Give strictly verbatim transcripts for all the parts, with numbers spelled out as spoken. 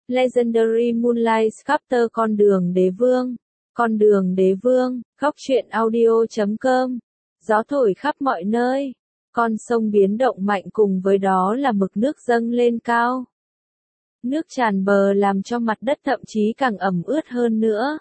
Legendary Moonlight Chapter Con đường đế vương. Con đường đế vương, góc truyện audio chấm com. Gió thổi khắp mọi nơi. Con sông biến động mạnh cùng với đó là mực nước dâng lên cao. Nước tràn bờ làm cho mặt đất thậm chí càng ẩm ướt hơn nữa.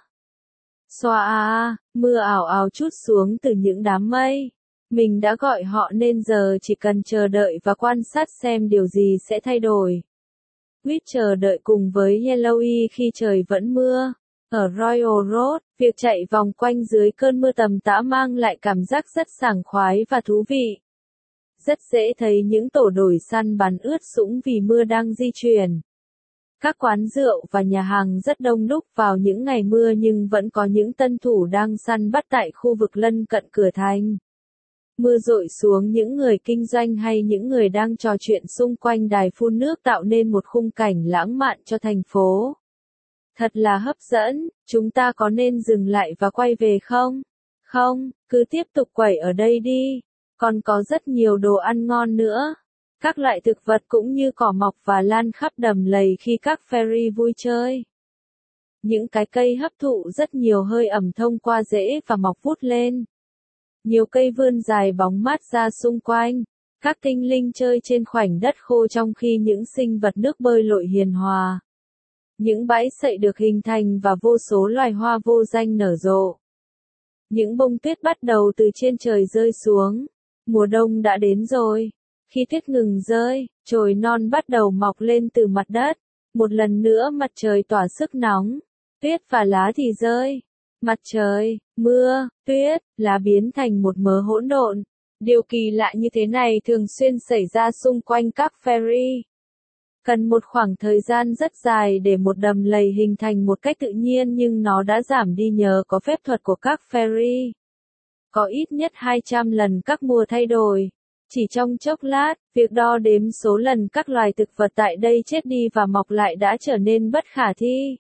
Xoa à, mưa ảo ảo trút xuống từ những đám mây. Mình đã gọi họ nên giờ chỉ cần chờ đợi và quan sát xem điều gì sẽ thay đổi. Quýt chờ đợi cùng với Yellowy khi trời vẫn mưa. Ở Royal Road, việc chạy vòng quanh dưới cơn mưa tầm tã mang lại cảm giác rất sảng khoái và thú vị. Rất dễ thấy những tổ đồi săn bắn ướt sũng vì mưa đang di chuyển. Các quán rượu và nhà hàng rất đông đúc vào những ngày mưa nhưng vẫn có những tân thủ đang săn bắt tại khu vực lân cận cửa thành. Mưa dội xuống những người kinh doanh hay những người đang trò chuyện xung quanh đài phun nước tạo nên một khung cảnh lãng mạn cho thành phố. Thật là hấp dẫn, chúng ta có nên dừng lại và quay về không? Không, cứ tiếp tục quẩy ở đây đi. Còn có rất nhiều đồ ăn ngon nữa. Các loại thực vật cũng như cỏ mọc và lan khắp đầm lầy khi các ferry vui chơi. Những cái cây hấp thụ rất nhiều hơi ẩm thông qua rễ và mọc vút lên. Nhiều cây vươn dài bóng mát ra xung quanh. Các tinh linh chơi trên khoảnh đất khô trong khi những sinh vật nước bơi lội hiền hòa. Những bãi sậy được hình thành và vô số loài hoa vô danh nở rộ. Những bông tuyết bắt đầu từ trên trời rơi xuống. Mùa đông đã đến rồi. Khi tuyết ngừng rơi, chồi non bắt đầu mọc lên từ mặt đất. Một lần nữa mặt trời tỏa sức nóng. Tuyết và lá thì rơi. Mặt trời, mưa, tuyết, lá biến thành một mớ hỗn độn. Điều kỳ lạ như thế này thường xuyên xảy ra xung quanh các ferry. Cần một khoảng thời gian rất dài để một đầm lầy hình thành một cách tự nhiên nhưng nó đã giảm đi nhờ có phép thuật của các ferry. Có ít nhất hai trăm lần các mùa thay đổi. Chỉ trong chốc lát, việc đo đếm số lần các loài thực vật tại đây chết đi và mọc lại đã trở nên bất khả thi.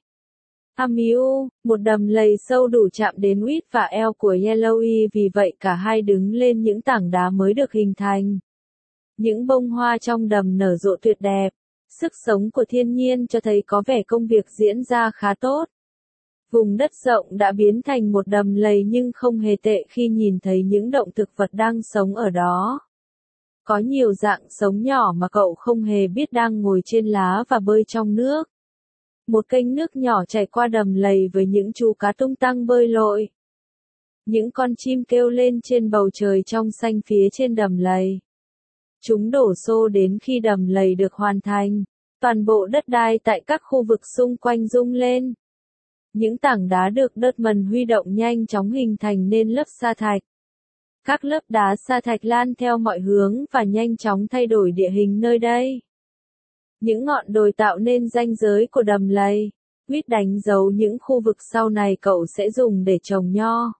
Amiu, một đầm lầy sâu đủ chạm đến Quýt và eo của Yellowy, vì vậy cả hai đứng lên những tảng đá mới được hình thành. Những bông hoa trong đầm nở rộ tuyệt đẹp. Sức sống của thiên nhiên cho thấy có vẻ công việc diễn ra khá tốt. Vùng đất rộng đã biến thành một đầm lầy nhưng không hề tệ khi nhìn thấy những động thực vật đang sống ở đó. Có nhiều dạng sống nhỏ mà cậu không hề biết đang ngồi trên lá và bơi trong nước. Một kênh nước nhỏ chảy qua đầm lầy với những chú cá tung tăng bơi lội. Những con chim kêu lên trên bầu trời trong xanh phía trên đầm lầy. Chúng đổ xô đến khi đầm lầy được hoàn thành. Toàn bộ đất đai tại các khu vực xung quanh rung lên. Những tảng đá được đất mần huy động nhanh chóng hình thành nên lớp sa thạch. Các lớp đá sa thạch lan theo mọi hướng và nhanh chóng thay đổi địa hình nơi đây. Những ngọn đồi tạo nên ranh giới của đầm lầy. Quýt đánh dấu những khu vực sau này cậu sẽ dùng để trồng nho.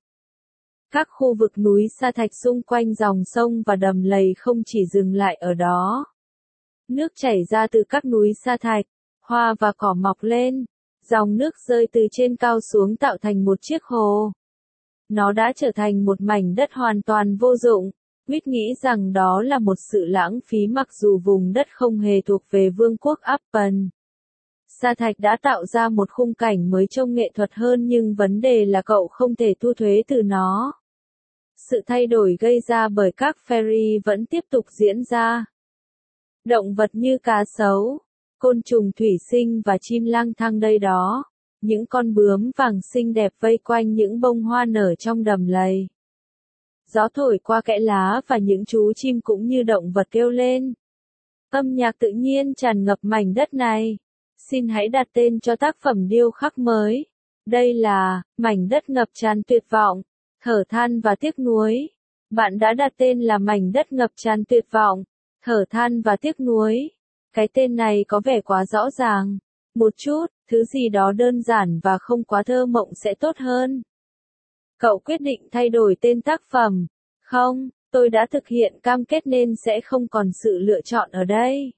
Các khu vực núi sa thạch xung quanh dòng sông và đầm lầy không chỉ dừng lại ở đó. Nước chảy ra từ các núi sa thạch, hoa và cỏ mọc lên. Dòng nước rơi từ trên cao xuống tạo thành một chiếc hồ. Nó đã trở thành một mảnh đất hoàn toàn vô dụng. Quýt nghĩ rằng đó là một sự lãng phí mặc dù vùng đất không hề thuộc về vương quốc Appen. Sa thạch đã tạo ra một khung cảnh mới trông nghệ thuật hơn nhưng vấn đề là cậu không thể thu thuế từ nó. Sự thay đổi gây ra bởi các ferry vẫn tiếp tục diễn ra. Động vật như cá sấu, côn trùng thủy sinh và chim lang thang đây đó. Những con bướm vàng xinh đẹp vây quanh những bông hoa nở trong đầm lầy. Gió thổi qua kẽ lá và những chú chim cũng như động vật kêu lên. Âm nhạc tự nhiên tràn ngập mảnh đất này. Xin hãy đặt tên cho tác phẩm điêu khắc mới. Đây là mảnh đất ngập tràn tuyệt vọng, thở than và tiếc nuối. Bạn đã đặt tên là mảnh đất ngập tràn tuyệt vọng, thở than và tiếc nuối. Cái tên này có vẻ quá rõ ràng. Một chút, thứ gì đó đơn giản và không quá thơ mộng sẽ tốt hơn. Cậu quyết định thay đổi tên tác phẩm. Không, tôi đã thực hiện cam kết nên sẽ không còn sự lựa chọn ở đây.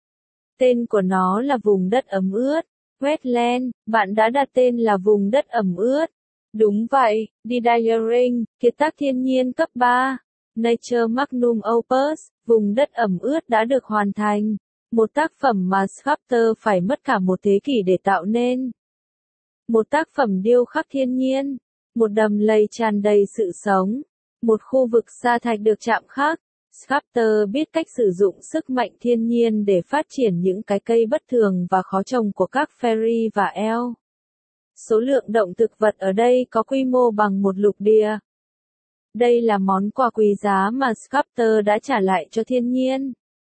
Tên của nó là vùng đất ẩm ướt. Wetland, bạn đã đặt tên là vùng đất ẩm ướt. Đúng vậy, Didaring, kiệt tác thiên nhiên cấp ba. Nature Magnum Opus, vùng đất ẩm ướt đã được hoàn thành. Một tác phẩm mà sculptor phải mất cả một thế kỷ để tạo nên. Một tác phẩm điêu khắc thiên nhiên, một đầm lầy tràn đầy sự sống, một khu vực sa thạch được chạm khắc. Sculptor biết cách sử dụng sức mạnh thiên nhiên để phát triển những cái cây bất thường và khó trồng của các fairy và elf. Số lượng động thực vật ở đây có quy mô bằng một lục địa. Đây là món quà quý giá mà sculptor đã trả lại cho thiên nhiên.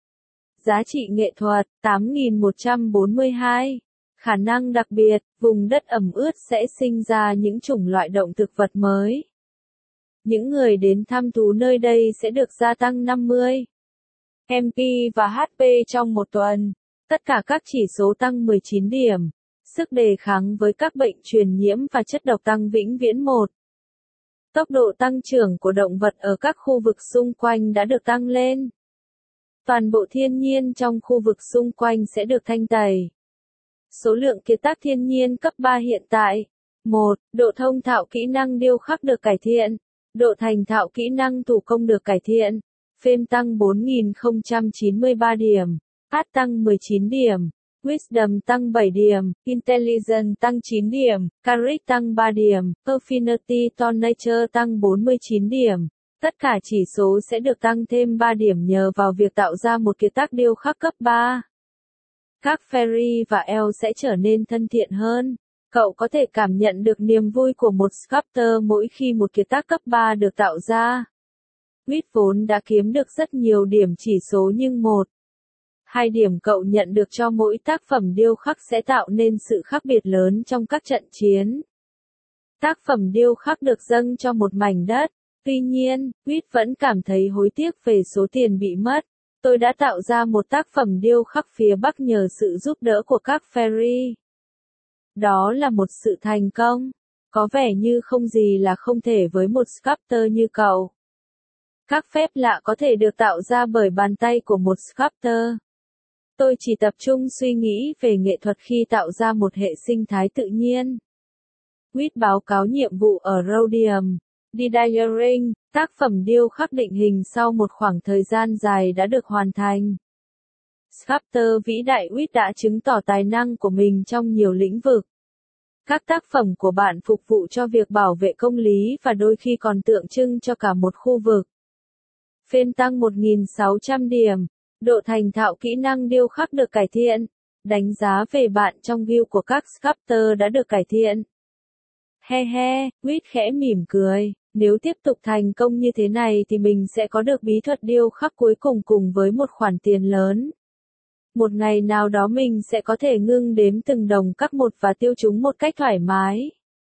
Giá trị nghệ thuật tám nghìn một trăm bốn mươi hai. Khả năng đặc biệt, vùng đất ẩm ướt sẽ sinh ra những chủng loại động thực vật mới. Những người đến thăm thú nơi đây sẽ được gia tăng năm mươi em pê và hát pê trong một tuần. Tất cả các chỉ số tăng mười chín điểm. Sức đề kháng với các bệnh truyền nhiễm và chất độc tăng vĩnh viễn một. Tốc độ tăng trưởng của động vật ở các khu vực xung quanh đã được tăng lên. Toàn bộ thiên nhiên trong khu vực xung quanh sẽ được thanh tẩy. Số lượng kiệt tác thiên nhiên cấp ba hiện tại. một. Độ thông thạo kỹ năng điêu khắc được cải thiện. Độ thành thạo kỹ năng thủ công được cải thiện. Fame tăng bốn nghìn không trăm chín mươi ba điểm. Art tăng mười chín điểm. Wisdom tăng bảy điểm. Intelligence tăng chín điểm. Charisma tăng ba điểm. Affinity to Nature tăng bốn mươi chín điểm. Tất cả chỉ số sẽ được tăng thêm ba điểm nhờ vào việc tạo ra một kiệt tác điêu khắc cấp ba. Các fairy và elf sẽ trở nên thân thiện hơn. Cậu có thể cảm nhận được niềm vui của một sculptor mỗi khi một kiệt tác cấp ba được tạo ra. Quýt vốn đã kiếm được rất nhiều điểm chỉ số nhưng một, hai điểm cậu nhận được cho mỗi tác phẩm điêu khắc sẽ tạo nên sự khác biệt lớn trong các trận chiến. Tác phẩm điêu khắc được dâng cho một mảnh đất. Tuy nhiên, Quýt vẫn cảm thấy hối tiếc về số tiền bị mất. Tôi đã tạo ra một tác phẩm điêu khắc phía Bắc nhờ sự giúp đỡ của các fairy. Đó là một sự thành công. Có vẻ như không gì là không thể với một sculptor như cậu. Các phép lạ có thể được tạo ra bởi bàn tay của một sculptor. Tôi chỉ tập trung suy nghĩ về nghệ thuật khi tạo ra một hệ sinh thái tự nhiên. Quýt báo cáo nhiệm vụ ở Rhodium. Didyering, tác phẩm điêu khắc định hình sau một khoảng thời gian dài đã được hoàn thành. Sculptor vĩ đại Quýt đã chứng tỏ tài năng của mình trong nhiều lĩnh vực. Các tác phẩm của bạn phục vụ cho việc bảo vệ công lý và đôi khi còn tượng trưng cho cả một khu vực. Fame tăng một nghìn sáu trăm điểm. Độ thành thạo kỹ năng điêu khắc được cải thiện. Đánh giá về bạn trong guild của các sculptor đã được cải thiện. He he, Quýt khẽ mỉm cười. Nếu tiếp tục thành công như thế này thì mình sẽ có được bí thuật điêu khắc cuối cùng cùng với một khoản tiền lớn. Một ngày nào đó mình sẽ có thể ngưng đếm từng đồng các một và tiêu chúng một cách thoải mái.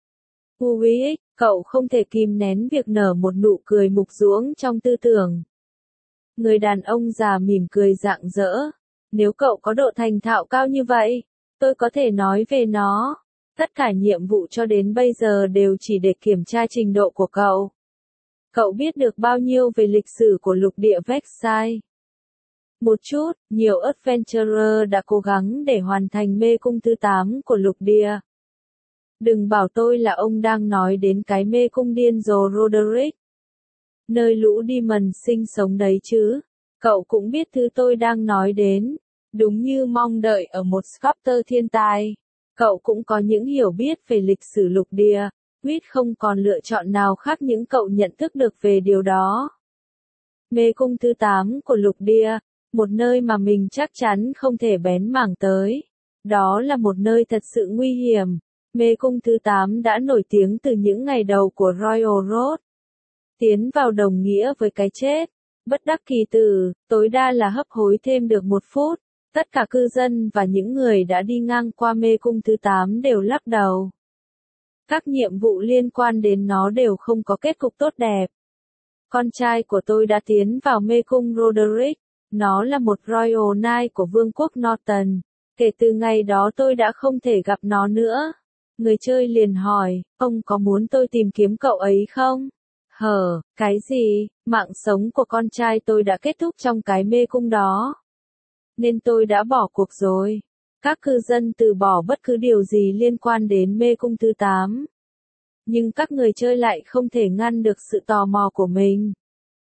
Ui, cậu không thể kìm nén việc nở một nụ cười mục ruỗng trong tư tưởng. Người đàn ông già mỉm cười rạng rỡ. Nếu cậu có độ thành thạo cao như vậy, tôi có thể nói về nó. Tất cả nhiệm vụ cho đến bây giờ đều chỉ để kiểm tra trình độ của cậu. Cậu biết được bao nhiêu về lịch sử của lục địa Vexai? Một chút, nhiều adventurer đã cố gắng để hoàn thành mê cung thứ tám của lục địa. Đừng bảo tôi là ông đang nói đến cái mê cung điên rồ Roderick. Nơi lũ demon sinh sống đấy chứ. Cậu cũng biết thứ tôi đang nói đến. Đúng như mong đợi ở một sculptor thiên tài. Cậu cũng có những hiểu biết về lịch sử lục địa. Quýt không còn lựa chọn nào khác những cậu nhận thức được về điều đó. Mê cung thứ tám của lục địa. Một nơi mà mình chắc chắn không thể bén mảng tới. Đó là một nơi thật sự nguy hiểm. Mê cung thứ tám đã nổi tiếng từ những ngày đầu của Royal Road. Tiến vào đồng nghĩa với cái chết. Bất đắc kỳ tử, tối đa là hấp hối thêm được một phút. Tất cả cư dân và những người đã đi ngang qua mê cung thứ tám đều lắc đầu. Các nhiệm vụ liên quan đến nó đều không có kết cục tốt đẹp. Con trai của tôi đã tiến vào mê cung Roderick. Nó là một Royal Knight của Vương quốc Norton. Kể từ ngày đó tôi đã không thể gặp nó nữa. Người chơi liền hỏi, ông có muốn tôi tìm kiếm cậu ấy không? Hờ, cái gì? Mạng sống của con trai tôi đã kết thúc trong cái mê cung đó. Nên tôi đã bỏ cuộc rồi. Các cư dân từ bỏ bất cứ điều gì liên quan đến mê cung thứ tám. Nhưng các người chơi lại không thể ngăn được sự tò mò của mình.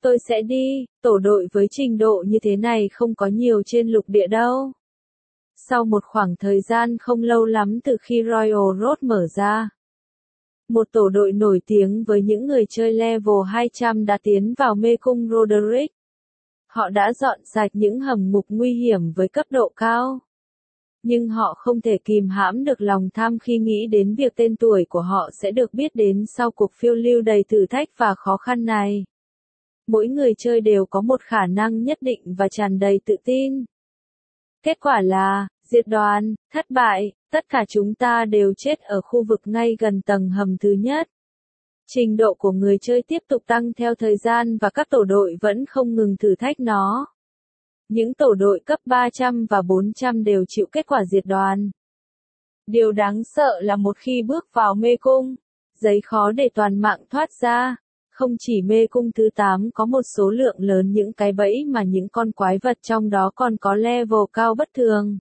Tôi sẽ đi, tổ đội với trình độ như thế này không có nhiều trên lục địa đâu. Sau một khoảng thời gian không lâu lắm từ khi Royal Road mở ra, một tổ đội nổi tiếng với những người chơi level hai trăm đã tiến vào mê cung Roderick. Họ đã dọn sạch những hầm ngục nguy hiểm với cấp độ cao. Nhưng họ không thể kìm hãm được lòng tham khi nghĩ đến việc tên tuổi của họ sẽ được biết đến sau cuộc phiêu lưu đầy thử thách và khó khăn này. Mỗi người chơi đều có một khả năng nhất định và tràn đầy tự tin. Kết quả là, diệt đoàn, thất bại, tất cả chúng ta đều chết ở khu vực ngay gần tầng hầm thứ nhất. Trình độ của người chơi tiếp tục tăng theo thời gian và các tổ đội vẫn không ngừng thử thách nó. Những tổ đội cấp ba trăm và bốn trăm đều chịu kết quả diệt đoàn. Điều đáng sợ là một khi bước vào mê cung, giấy khó để toàn mạng thoát ra. Không chỉ mê cung thứ tám có một số lượng lớn những cái bẫy mà những con quái vật trong đó còn có level cao bất thường.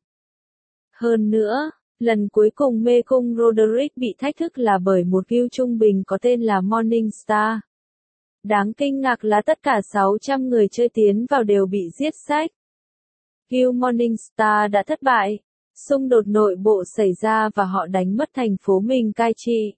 Hơn nữa, lần cuối cùng mê cung Roderick bị thách thức là bởi một guild trung bình có tên là Morning Star. Đáng kinh ngạc là tất cả sáu trăm người chơi tiến vào đều bị giết sạch. Guild Morning Star đã thất bại, xung đột nội bộ xảy ra và họ đánh mất thành phố mình cai trị.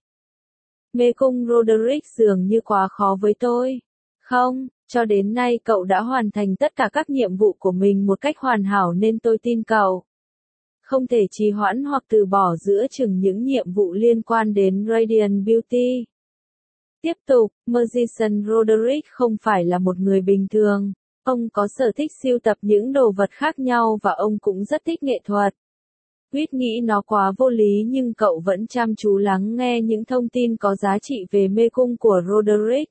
Mê cung Roderick dường như quá khó với tôi. Không, cho đến nay cậu đã hoàn thành tất cả các nhiệm vụ của mình một cách hoàn hảo nên tôi tin cậu. Không thể trì hoãn hoặc từ bỏ giữa chừng những nhiệm vụ liên quan đến Radiant Beauty. Tiếp tục, Magician Roderick không phải là một người bình thường. Ông có sở thích sưu tập những đồ vật khác nhau và ông cũng rất thích nghệ thuật. Quýt nghĩ nó quá vô lý nhưng cậu vẫn chăm chú lắng nghe những thông tin có giá trị về mê cung của Roderick.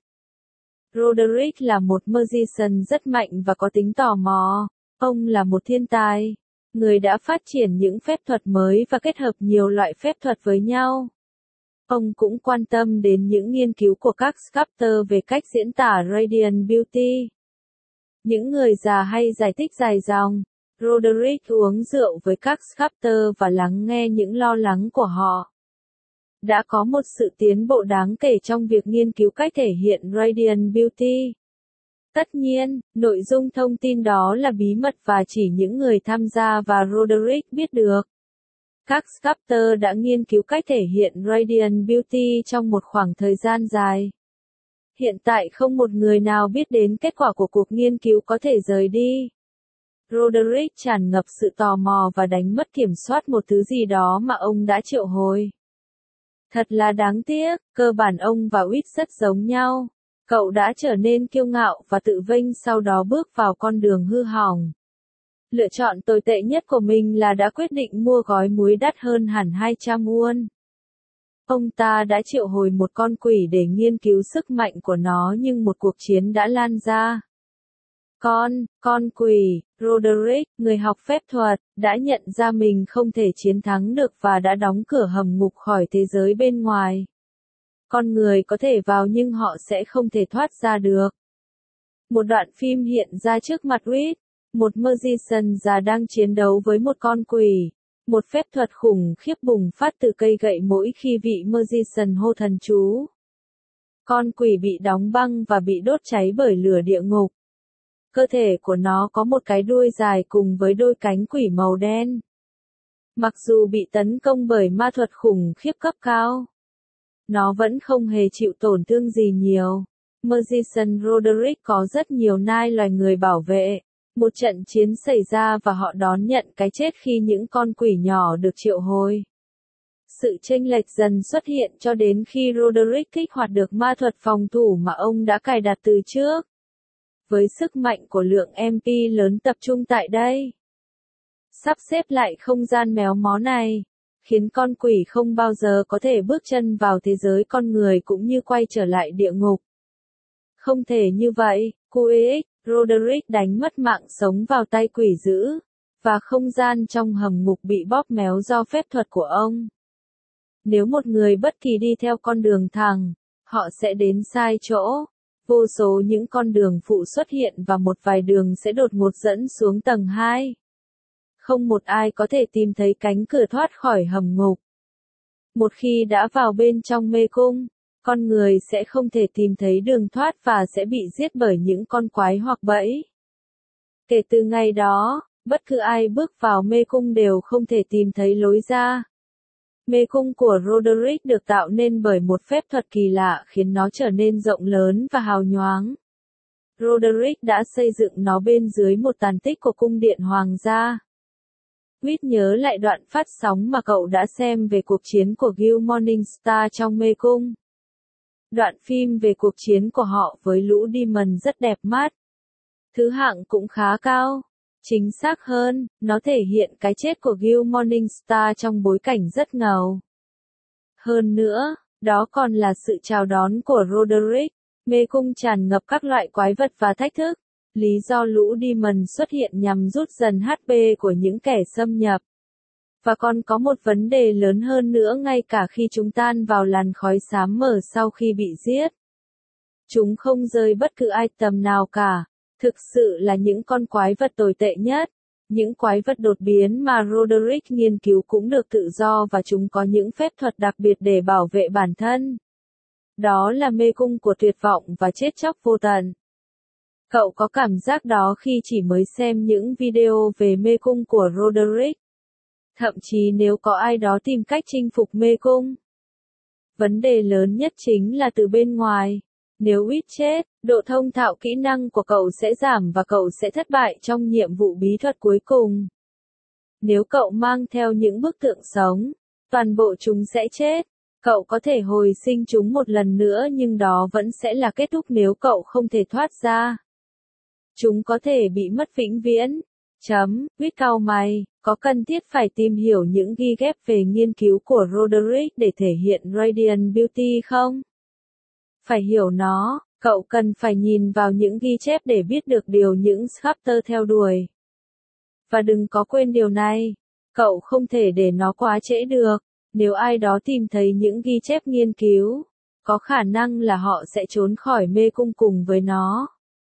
Roderick là một magician rất mạnh và có tính tò mò. Ông là một thiên tài, người đã phát triển những phép thuật mới và kết hợp nhiều loại phép thuật với nhau. Ông cũng quan tâm đến những nghiên cứu của các sculptor về cách diễn tả Radiant Beauty. Những người già hay giải thích dài dòng. Roderick uống rượu với các sculptor và lắng nghe những lo lắng của họ. Đã có một sự tiến bộ đáng kể trong việc nghiên cứu cách thể hiện Radiant Beauty. Tất nhiên, nội dung thông tin đó là bí mật và chỉ những người tham gia và Roderick biết được. Các sculptor đã nghiên cứu cách thể hiện Radiant Beauty trong một khoảng thời gian dài. Hiện tại không một người nào biết đến kết quả của cuộc nghiên cứu có thể rời đi. Roderick tràn ngập sự tò mò và đánh mất kiểm soát một thứ gì đó mà ông đã triệu hồi. Thật là đáng tiếc, cơ bản ông và Quýt rất giống nhau. Cậu đã trở nên kiêu ngạo và tự vênh sau đó bước vào con đường hư hỏng. Lựa chọn tồi tệ nhất của mình là đã quyết định mua gói muối đắt hơn hẳn hai trăm won. Ông ta đã triệu hồi một con quỷ để nghiên cứu sức mạnh của nó nhưng một cuộc chiến đã lan ra. Con, con quỷ, Roderick, người học phép thuật, đã nhận ra mình không thể chiến thắng được và đã đóng cửa hầm ngục khỏi thế giới bên ngoài. Con người có thể vào nhưng họ sẽ không thể thoát ra được. Một đoạn phim hiện ra trước mặt Reed, một magician già đang chiến đấu với một con quỷ. Một phép thuật khủng khiếp bùng phát từ cây gậy mỗi khi vị magician hô thần chú. Con quỷ bị đóng băng và bị đốt cháy bởi lửa địa ngục. Cơ thể của nó có một cái đuôi dài cùng với đôi cánh quỷ màu đen. Mặc dù bị tấn công bởi ma thuật khủng khiếp cấp cao, nó vẫn không hề chịu tổn thương gì nhiều. Magician Roderick có rất nhiều nai loài người bảo vệ. Một trận chiến xảy ra và họ đón nhận cái chết khi những con quỷ nhỏ được triệu hồi. Sự chênh lệch dần xuất hiện cho đến khi Roderick kích hoạt được ma thuật phòng thủ mà ông đã cài đặt từ trước. Với sức mạnh của lượng em pê lớn tập trung tại đây, sắp xếp lại không gian méo mó này, khiến con quỷ không bao giờ có thể bước chân vào thế giới con người cũng như quay trở lại địa ngục. Không thể như vậy, quy ích, Roderick đánh mất mạng sống vào tay quỷ dữ, và không gian trong hầm ngục bị bóp méo do phép thuật của ông. Nếu một người bất kỳ đi theo con đường thẳng, họ sẽ đến sai chỗ. Vô số những con đường phụ xuất hiện và một vài đường sẽ đột ngột dẫn xuống tầng hai. Không một ai có thể tìm thấy cánh cửa thoát khỏi hầm ngục. Một khi đã vào bên trong mê cung, con người sẽ không thể tìm thấy đường thoát và sẽ bị giết bởi những con quái hoặc bẫy. Kể từ ngày đó, bất cứ ai bước vào mê cung đều không thể tìm thấy lối ra. Mê cung của Roderick được tạo nên bởi một phép thuật kỳ lạ khiến nó trở nên rộng lớn và hào nhoáng. Roderick đã xây dựng nó bên dưới một tàn tích của cung điện hoàng gia. Whit nhớ lại đoạn phát sóng mà cậu đã xem về cuộc chiến của Gil Morningstar trong mê cung. Đoạn phim về cuộc chiến của họ với lũ Demon rất đẹp mắt. Thứ hạng cũng khá cao. Chính xác hơn, nó thể hiện cái chết của Gil Morningstar trong bối cảnh rất ngầu. Hơn nữa, đó còn là sự chào đón của Roderick. Mê cung tràn ngập các loại quái vật và thách thức. Lý do lũ Demon xuất hiện nhằm rút dần hát pê của những kẻ xâm nhập. Và còn có một vấn đề lớn hơn nữa ngay cả khi chúng tan vào làn khói xám mờ sau khi bị giết. Chúng không rơi bất cứ item nào cả. Thực sự là những con quái vật tồi tệ nhất. Những quái vật đột biến mà Roderick nghiên cứu cũng được tự do và chúng có những phép thuật đặc biệt để bảo vệ bản thân. Đó là mê cung của tuyệt vọng và chết chóc vô tận. Cậu có cảm giác đó khi chỉ mới xem những video về mê cung của Roderick. Thậm chí nếu có ai đó tìm cách chinh phục mê cung. Vấn đề lớn nhất chính là từ bên ngoài. Nếu Whit chết, độ thông thạo kỹ năng của cậu sẽ giảm và cậu sẽ thất bại trong nhiệm vụ bí thuật cuối cùng. Nếu cậu mang theo những bức tượng sống, toàn bộ chúng sẽ chết. Cậu có thể hồi sinh chúng một lần nữa nhưng đó vẫn sẽ là kết thúc nếu cậu không thể thoát ra. Chúng có thể bị mất vĩnh viễn. Chấm, Whit cau mày, có cần thiết phải tìm hiểu những ghi ghép về nghiên cứu của Roderick để thể hiện Radiant Beauty không? Phải hiểu nó, cậu cần phải nhìn vào những ghi chép để biết được điều những sculptor theo đuổi. Và đừng có quên điều này, cậu không thể để nó quá trễ được. Nếu ai đó tìm thấy những ghi chép nghiên cứu, có khả năng là họ sẽ trốn khỏi mê cung cùng với nó.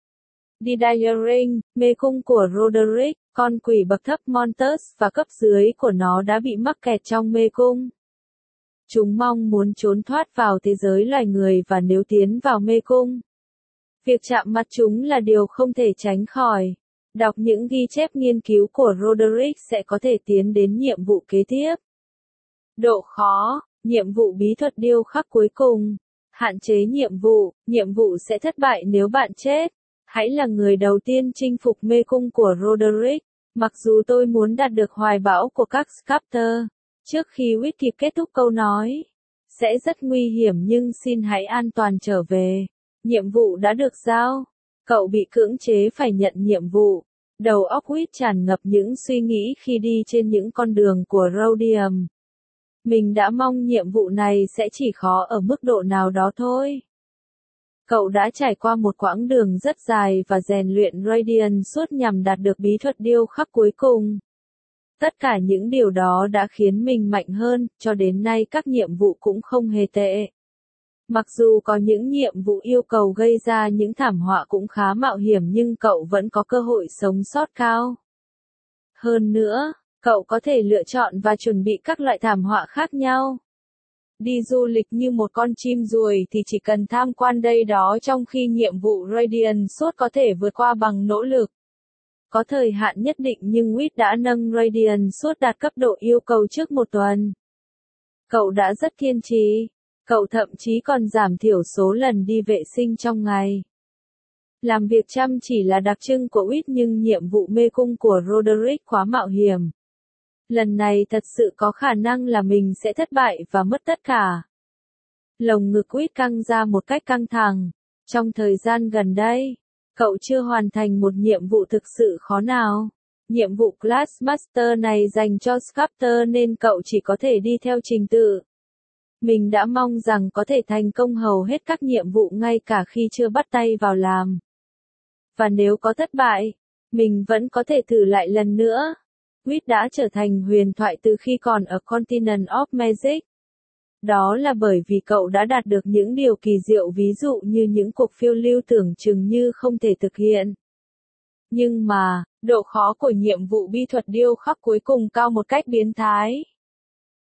Didaring, mê cung của Roderick, con quỷ bậc thấp Montus và cấp dưới của nó đã bị mắc kẹt trong mê cung. Chúng mong muốn trốn thoát vào thế giới loài người và nếu tiến vào mê cung, việc chạm mặt chúng là điều không thể tránh khỏi. Đọc những ghi chép nghiên cứu của Roderick sẽ có thể tiến đến nhiệm vụ kế tiếp. Độ khó, nhiệm vụ bí thuật điêu khắc cuối cùng. Hạn chế nhiệm vụ, nhiệm vụ sẽ thất bại nếu bạn chết. Hãy là người đầu tiên chinh phục mê cung của Roderick. Mặc dù tôi muốn đạt được hoài bão của các sculptor. Trước khi Whit kịp kết thúc câu nói, sẽ rất nguy hiểm nhưng xin hãy an toàn trở về. Nhiệm vụ đã được giao. Cậu bị cưỡng chế phải nhận nhiệm vụ. Đầu óc Whit tràn ngập những suy nghĩ khi đi trên những con đường của Rhodium. Mình đã mong nhiệm vụ này sẽ chỉ khó ở mức độ nào đó thôi. Cậu đã trải qua một quãng đường rất dài và rèn luyện Radiant suốt nhằm đạt được bí thuật điêu khắc cuối cùng. Tất cả những điều đó đã khiến mình mạnh hơn, cho đến nay các nhiệm vụ cũng không hề tệ. Mặc dù có những nhiệm vụ yêu cầu gây ra những thảm họa cũng khá mạo hiểm nhưng cậu vẫn có cơ hội sống sót cao. Hơn nữa, cậu có thể lựa chọn và chuẩn bị các loại thảm họa khác nhau. Đi du lịch như một con chim ruồi thì chỉ cần tham quan đây đó trong khi nhiệm vụ Radiant suốt có thể vượt qua bằng nỗ lực. Có thời hạn nhất định nhưng Whit đã nâng Radiant suốt đạt cấp độ yêu cầu trước một tuần. Cậu đã rất kiên trì. Cậu thậm chí còn giảm thiểu số lần đi vệ sinh trong ngày. Làm việc chăm chỉ là đặc trưng của Whit nhưng nhiệm vụ mê cung của Roderick quá mạo hiểm. Lần này thật sự có khả năng là mình sẽ thất bại và mất tất cả. Lồng ngực Whit căng ra một cách căng thẳng. Trong thời gian gần đây, cậu chưa hoàn thành một nhiệm vụ thực sự khó nào. Nhiệm vụ Class Master này dành cho sculptor nên cậu chỉ có thể đi theo trình tự. Mình đã mong rằng có thể thành công hầu hết các nhiệm vụ ngay cả khi chưa bắt tay vào làm. Và nếu có thất bại, mình vẫn có thể thử lại lần nữa. Whit đã trở thành huyền thoại từ khi còn ở Continent of Magic. Đó là bởi vì cậu đã đạt được những điều kỳ diệu ví dụ như những cuộc phiêu lưu tưởng chừng như không thể thực hiện. Nhưng mà, độ khó của nhiệm vụ bí thuật điêu khắc cuối cùng cao một cách biến thái.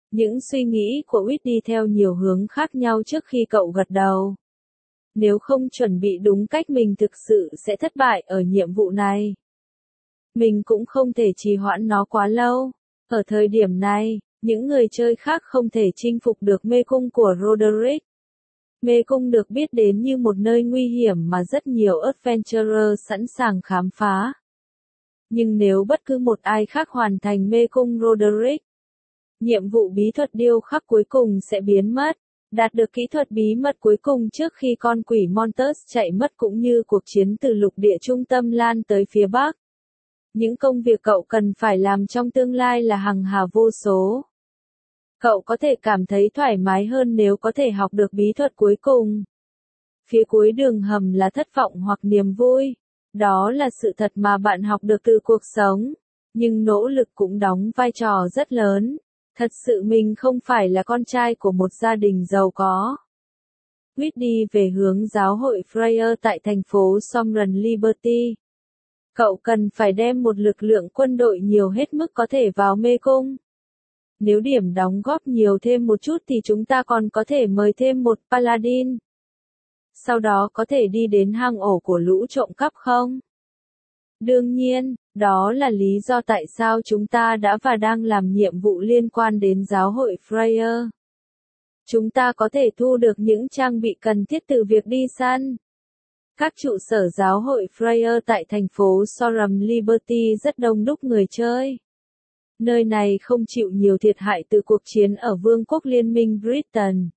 Những suy nghĩ của Whit đi theo nhiều hướng khác nhau trước khi cậu gật đầu. Nếu không chuẩn bị đúng cách mình thực sự sẽ thất bại ở nhiệm vụ này. Mình cũng không thể trì hoãn nó quá lâu. Ở thời điểm này, những người chơi khác không thể chinh phục được mê cung của Roderick. Mê cung được biết đến như một nơi nguy hiểm mà rất nhiều adventurer sẵn sàng khám phá. Nhưng nếu bất cứ một ai khác hoàn thành mê cung Roderick, nhiệm vụ bí thuật điêu khắc cuối cùng sẽ biến mất. Đạt được kỹ thuật bí mật cuối cùng trước khi con quỷ Montes chạy mất cũng như cuộc chiến từ lục địa trung tâm lan tới phía bắc. Những công việc cậu cần phải làm trong tương lai là hằng hà vô số. Cậu có thể cảm thấy thoải mái hơn nếu có thể học được bí thuật cuối cùng. Phía cuối đường hầm là thất vọng hoặc niềm vui. Đó là sự thật mà bạn học được từ cuộc sống. Nhưng nỗ lực cũng đóng vai trò rất lớn. Thật sự mình không phải là con trai của một gia đình giàu có. Whit đi về hướng giáo hội Freya tại thành phố Sovereign Liberty. Cậu cần phải đem một lực lượng quân đội nhiều hết mức có thể vào mê cung. Nếu điểm đóng góp nhiều thêm một chút thì chúng ta còn có thể mời thêm một paladin. Sau đó có thể đi đến hang ổ của lũ trộm cắp không? Đương nhiên, đó là lý do tại sao chúng ta đã và đang làm nhiệm vụ liên quan đến giáo hội Freya. Chúng ta có thể thu được những trang bị cần thiết từ việc đi săn. Các trụ sở giáo hội Freya tại thành phố Sovereign Liberty rất đông đúc người chơi. Nơi này không chịu nhiều thiệt hại từ cuộc chiến ở Vương quốc Liên minh Britain.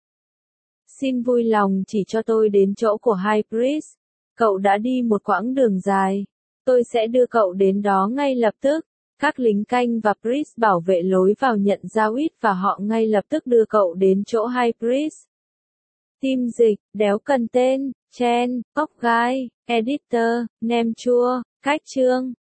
Xin vui lòng chỉ cho tôi đến chỗ của High Priest. Cậu đã đi một quãng đường dài. Tôi sẽ đưa cậu đến đó ngay lập tức. Các lính canh và Priest bảo vệ lối vào nhận ra Whit và họ ngay lập tức đưa cậu đến chỗ High Priest. Team dịch, đéo cần tên, Chen, Cóc Gai, Editor, Nem Chua, Cách chương.